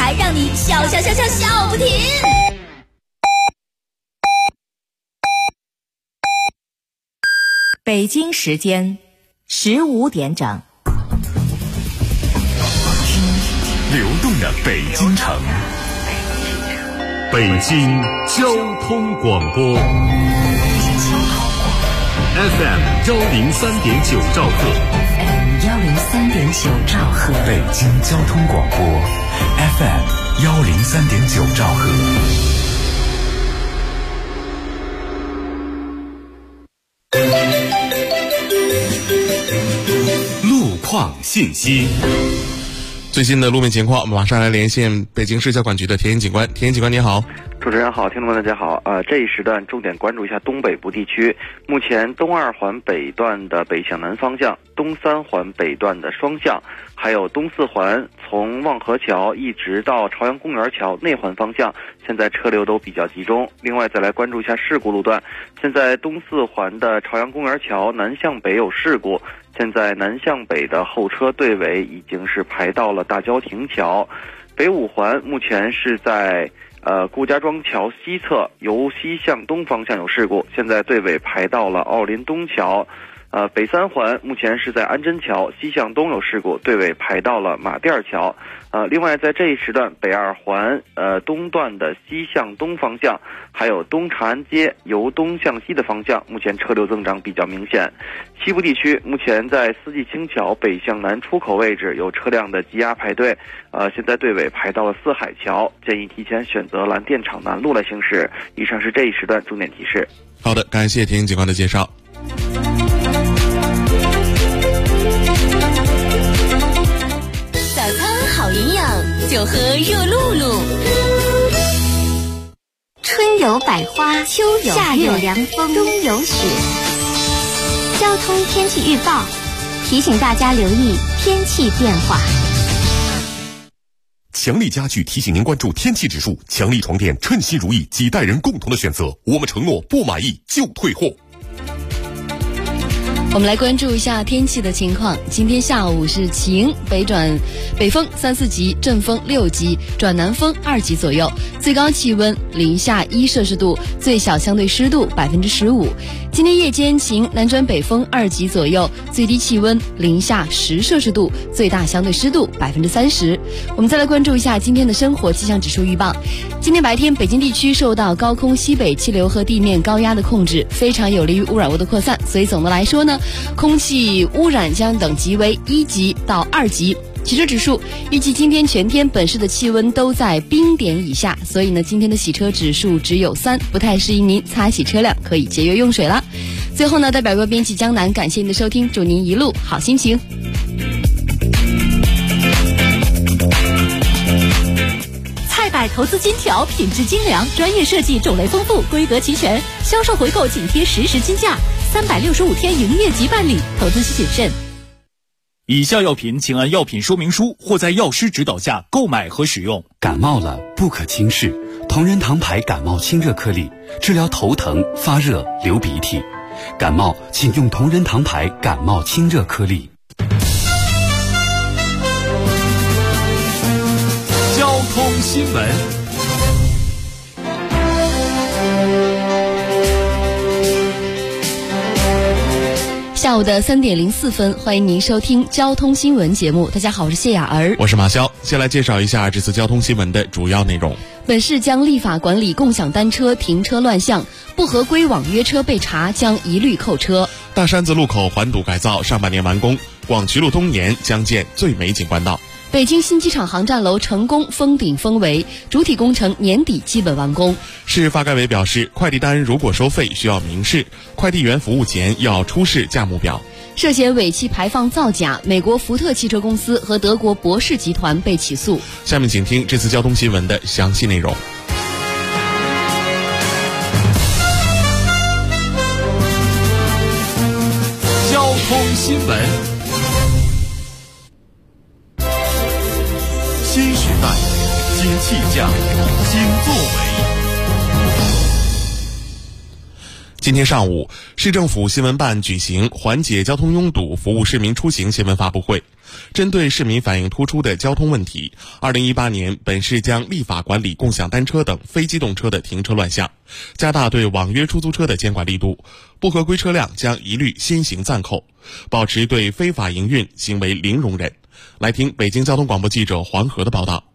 台，让你笑不停。 北京时间15点整。 流动的北京城，北京交通广播 FM103.9 兆赫 103.9兆赫， 北京交通广播 FM103.9 兆赫。路况信息。 最新的路面情况，我们马上来连线北京市交管局的田野警官。田野警官您好。 主持人好，听众们大家好。这一时段重点关注一下东北部地区。目前东2环北段的北向南方向，东3环北段的双向，还有东4环从望河桥一直到朝阳公园桥内环方向，现在车流都比较集中。另外再来关注一下事故路段，现在东4环的朝阳公园桥南向北有事故，现在南向北的后车队尾已经是排到了大郊亭桥。北5环目前是在顾家庄桥西侧由西向东方向有事故，现在队尾排到了奥林东桥。北3环目前是在安贞桥西向东有事故，队尾排到了马甸桥。另外在这一时段，北2环东段的西向东方向，还有东长安街由东向西的方向，目前车流增长比较明显。西部地区目前在四季青桥北向南出口位置有车辆的积压排队，现在队尾排到了四海桥，建议提前选择蓝电厂南路来行驶。以上是这一时段重点提示。 好的，感谢田警官的介绍。 早餐好营养，就喝热露露。 春有百花，秋有夏有凉风，冬有雪。交通天气预报提醒大家留意天气变化。 强力家具提醒您关注天气指数，强力床垫称心如意，几代人共同的选择，我们承诺不满意就退货。 我们来关注一下天气的情况。今天下午是晴，北风3、4级，阵风6级，转南风2级左右，最高气温零下1摄氏度，最小相对湿度15%。今天夜间晴，南转北风2级左右，最低气温零下10摄氏度，最大相对湿度30%。我们再来关注一下今天的生活气象指数预报。今天白天，北京地区受到高空西北气流和地面高压的控制，非常有利于污染物的扩散，所以总的来说呢，空气污染将等级为1级到2级。洗车指数预计今天全天本市的气温都在冰点以下，所以呢，今天的洗车指数只有3，不太适宜您擦洗车辆，可以节约用水了。最后呢，代表编辑江南感谢您的收听，祝您一路好心情。 菜百投资金条，品质精良，专业设计，种类丰富，规格齐全，销售回购紧贴实时金价，365天营业即办理，投资需谨慎。 以下药品请按药品说明书或在药师指导下购买和使用。 感冒了不可轻视，同仁堂牌感冒清热颗粒，治疗头疼、发热、流鼻涕。感冒请用同仁堂牌感冒清热颗粒。 交通新闻。 下午的3点04分，欢迎您收听交通新闻节目。大家好，我是谢雅儿， 我是马潇。先来介绍一下这次交通新闻的主要内容。 本市将立法管理共享单车停车乱象，不合规网约车被查将一律扣车。 大山子路口环堵改造上半年完工，广渠路东沿将建最美景观道。 北京新机场航站楼成功封顶封围，主体工程年底基本完工。 市发改委表示，快递单如果收费需要明示，快递员服务前要出示价目表。 涉嫌尾气排放造假，美国福特汽车公司和德国博世集团被起诉。 下面请听这次交通新闻的详细内容。 交通新闻。 新时代，新气象，新作为。 今天上午，市政府新闻办举行缓解交通拥堵、服务市民出行新闻发布会。针对市民反映突出的交通问题，2018年本市将立法管理共享单车等非机动车的停车乱象，加大对网约出租车的监管力度，不合规车辆将一律先行暂扣，保持对非法营运行为零容忍。来听北京交通广播记者黄河的报道。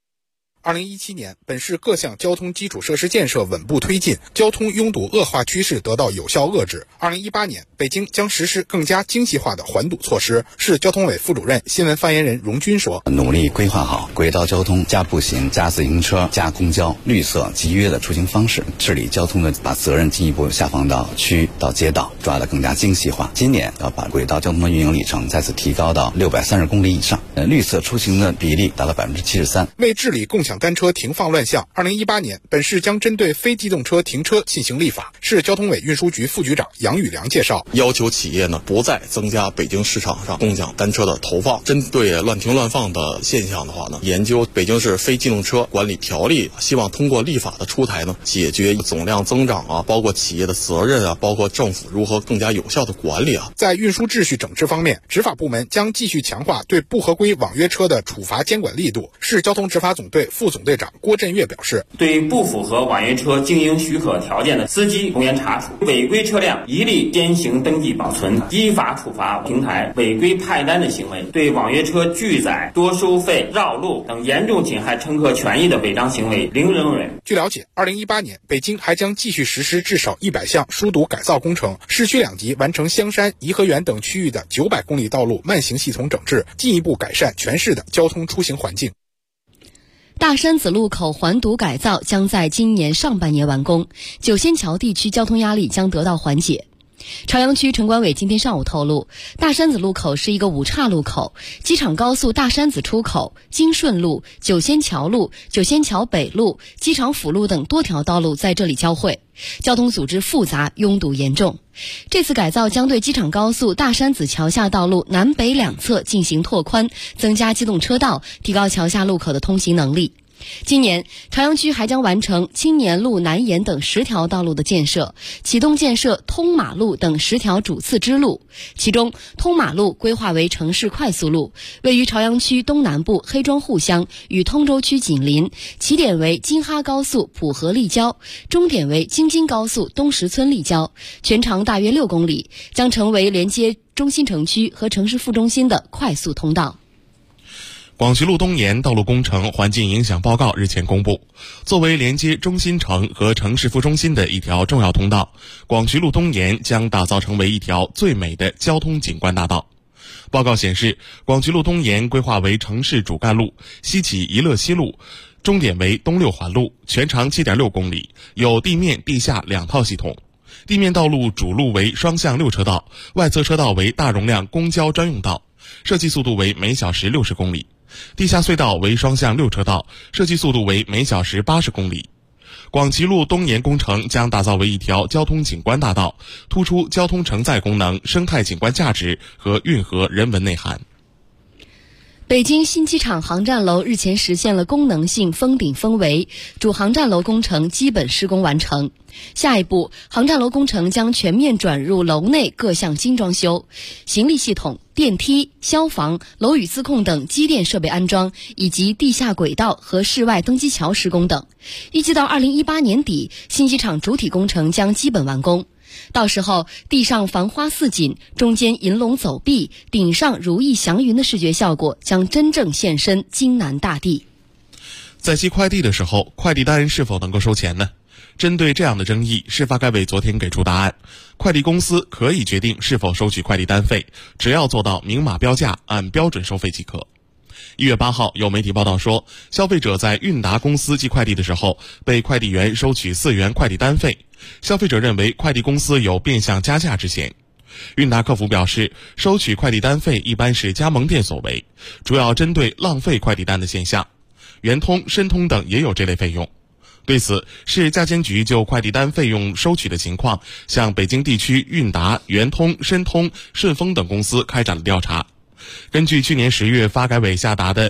2017年，本市各项交通基础设施建设稳步推进，交通拥堵恶化趋势得到有效遏制。2018年，北京将实施更加精细化的缓堵措施。市交通委副主任、新闻发言人荣军说：“ 努力规划好轨道交通加步行加自行车加公交绿色集约的出行方式，治理交通的把责任进一步下放到区到街道，抓得更加精细化。今年要把轨道交通的运营里程再次提高到630公里以上，绿色出行的比例达到73%。 为治理共享单车停放乱象，2018年，本市将针对非机动车停车进行立法。市交通委运输局副局长杨宇良介绍， 要求企业呢不再增加北京市场上共享单车的投放。针对乱停乱放的现象的话呢，研究北京市非机动车管理条例，希望通过立法的出台呢，解决总量增长啊，包括企业的责任啊，包括政府如何更加有效的管理啊。 在运输秩序整治方面，执法部门将继续强化对不合规网约车的处罚监管力度。市交通执法总队副总队长郭振岳表示， 对不符合网约车经营许可条件的司机从严查处，违规车辆一律先行登记保存，依法处罚平台违规派单的行为，对网约车拒载、多收费、绕路等严重侵害乘客权益的违章行为零容忍。 据了解，2018年北京还将继续实施至少100项疏堵改造工程，市区2级完成香山、颐和园等区域的900公里道路慢行系统整治，进一步改善全市的交通出行环境。 大山子路口环堵改造将在今年上半年完工，九仙桥地区交通压力将得到缓解。朝阳区城管委今天上午透露，大山子路口是一个5岔路口，机场高速大山子出口、金顺路、九仙桥路、九仙桥北路、机场辅路等多条道路在这里交汇，交通组织复杂，拥堵严重。这次改造将对机场高速大山子桥下道路南北两侧进行拓宽，增加机动车道，提高桥下路口的通行能力。今年，朝阳区还将完成青年路、南延等10条道路的建设，启动建设通马路等10条主次支路。其中，通马路规划为城市快速路，位于朝阳区东南部黑庄户乡，与通州区紧邻，起点为京哈高速浦河立交，终点为京津高速东石村立交，全长大约6公里，将成为连接中心城区和城市副中心的快速通道。 广渠路东延道路工程环境影响报告日前公布，作为连接中心城和城市副中心的一条重要通道，广渠路东延将打造成为一条最美的交通景观大道。报告显示，广渠路东延规划为城市主干路，西起宜乐西路，终点为东六环路，全长7.6公里，有地面、地下2套系统。地面道路主路为双向6车道，外侧车道为大容量公交专用道，设计速度为每小时60公里。地下隧道为双向6车道，设计速度为每小时80公里。广渠路东延工程将打造为一条交通景观大道，突出交通承载功能、生态景观价值和运河人文内涵。 北京新机场航站楼日前实现了功能性封顶封围，主航站楼工程基本施工完成。下一步，航站楼工程将全面转入楼内各项精装修，行李系统、电梯、消防、楼宇自控等机电设备安装，以及地下轨道和室外登机桥施工等。预计到2018年底，新机场主体工程将基本完工。到时候，地上繁花似锦，中间银龙走壁，顶上如意祥云的视觉效果将真正现身京南大地。 在寄快递的时候，快递单是否能够收钱呢？针对这样的争议，市发改委昨天给出答案，快递公司可以决定是否收取快递单费，只要做到明码标价，按标准收费即可。1月8号，有媒体报道说，消费者在韵达公司寄快递的时候，被快递员收取4元快递单费，消费者认为快递公司有变相加价之嫌。韵达客服表示，收取快递单费一般是加盟店所为，主要针对浪费快递单的现象，圆通、申通等也有这类费用。对此，市价监局就快递单费用收取的情况，向北京地区韵达、圆通、申通、顺丰等公司开展了调查。根据去年10月发改委下达的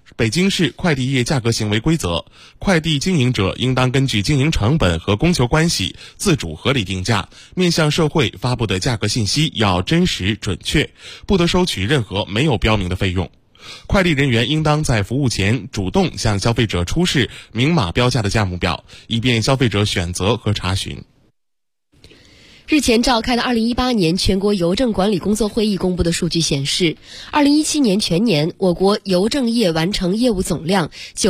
北京市快递业价格行为规则，快递经营者应当根据经营成本和供求关系自主合理定价，面向社会发布的价格信息要真实准确，不得收取任何没有标明的费用。快递人员应当在服务前主动向消费者出示明码标价的价目表，以便消费者选择和查询。 日前召开的2018年全国邮政管理工作会议公布的数据显示，2017年全年我国邮政业完成业务总量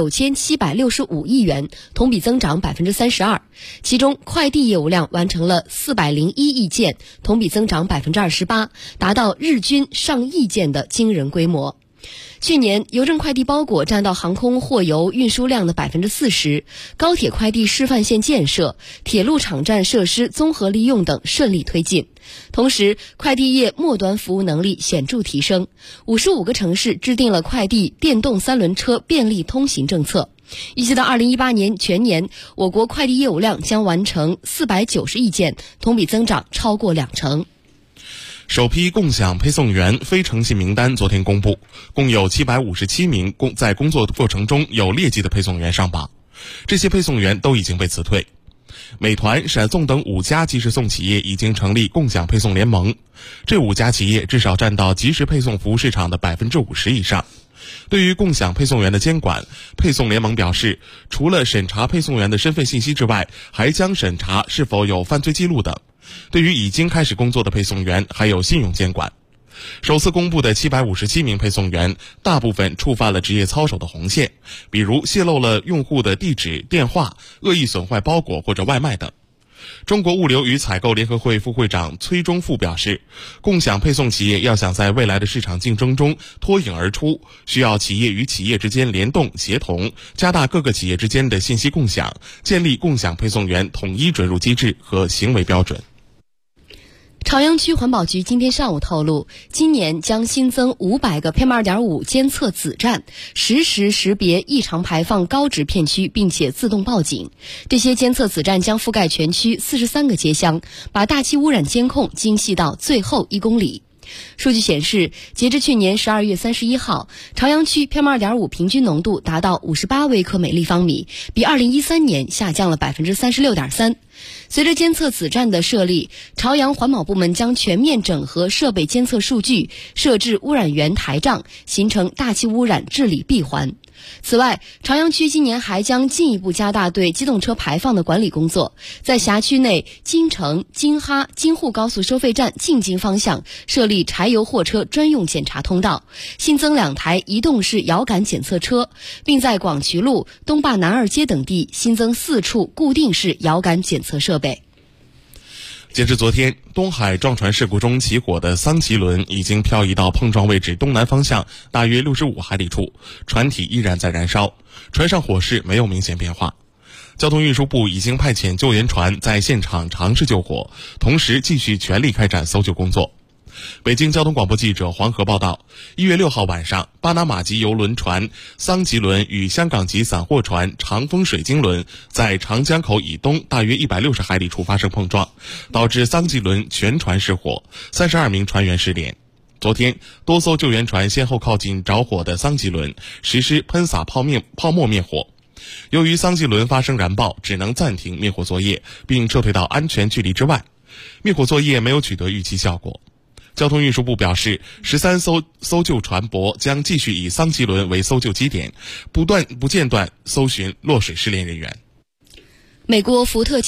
9765亿元，同比增长 32%， 其中快递业务量完成了401亿件，同比增长 28%， 达到日均上亿件的惊人规模。去年，邮政快递包裹占到航空货邮运输量的 40%， 高铁快递示范线建设、铁路场站设施综合利用等顺利推进。同时，快递业末端服务能力显著提升，55个城市制定了快递电动3轮车便利通行政策。预计到2018年全年，我国快递业务量将完成490亿件，同比增长超过20%。 首批共享配送员非诚信名单昨天公布，共有757名在工作过程中有劣迹的配送员上榜，这些配送员都已经被辞退。美团、闪送等5家即时送企业已经成立共享配送联盟，这5家企业至少占到即时配送服务市场的 50% 以上。对于共享配送员的监管，配送联盟表示，除了审查配送员的身份信息之外，还将审查是否有犯罪记录等。对于已经开始工作的配送员，还有信用监管。首次公布的757名配送员，大部分触犯了职业操守的红线，比如泄露了用户的地址、电话，恶意损坏包裹或者外卖等。中国物流与采购联合会副会长崔忠富表示，共享配送企业要想在未来的市场竞争中脱颖而出，需要企业与企业之间联动协同，加大各个企业之间的信息共享，建立共享配送员统一准入机制和行为标准。 朝阳区环保局今天上午透露，今年将新增500个 PM2.5 监测子站，实时识别异常排放高值片区，并且自动报警。这些监测子站将覆盖全区43个街乡，把大气污染监控精细到最后1公里。数据显示，截至去年12月31号，朝阳区 PM2.5 平均浓度达到58微克每立方米，比2013年下降了 36.3%。随着监测子站的设立，朝阳环保部门将全面整合设备监测数据，设置污染源台账，形成大气污染治理闭环。此外，朝阳区今年还将进一步加大对机动车排放的管理工作，在辖区内京城、京哈、京沪高速收费站进京方向设立柴油货车专用检查通道，新增2台移动式遥感检测车，并在广渠路、东坝南二街等地新增4处固定式遥感检测设备。 截至昨天，东海撞船事故中起火的桑吉轮已经漂移到碰撞位置东南方向大约65海里处，船体依然在燃烧，船上火势没有明显变化。交通运输部已经派遣救援船在现场尝试救火，同时继续全力开展搜救工作。北京交通广播记者黄河报道，1月6号晚上，巴拿马籍邮轮船桑吉轮与香港籍散货船长风水晶轮在长江口以东大约160海里处发生碰撞，导致桑吉轮全船失火，32名船员失联。昨天，多艘救援船先后靠近着火的桑吉轮，实施喷洒泡沫灭火。由于桑吉轮发生燃爆，只能暂停灭火作业，并撤退到安全距离之外。灭火作业没有取得预期效果。交通运输部表示，13艘搜救船舶将继续以桑吉轮为搜救基点，不间断搜寻落水失联人员。 美国福特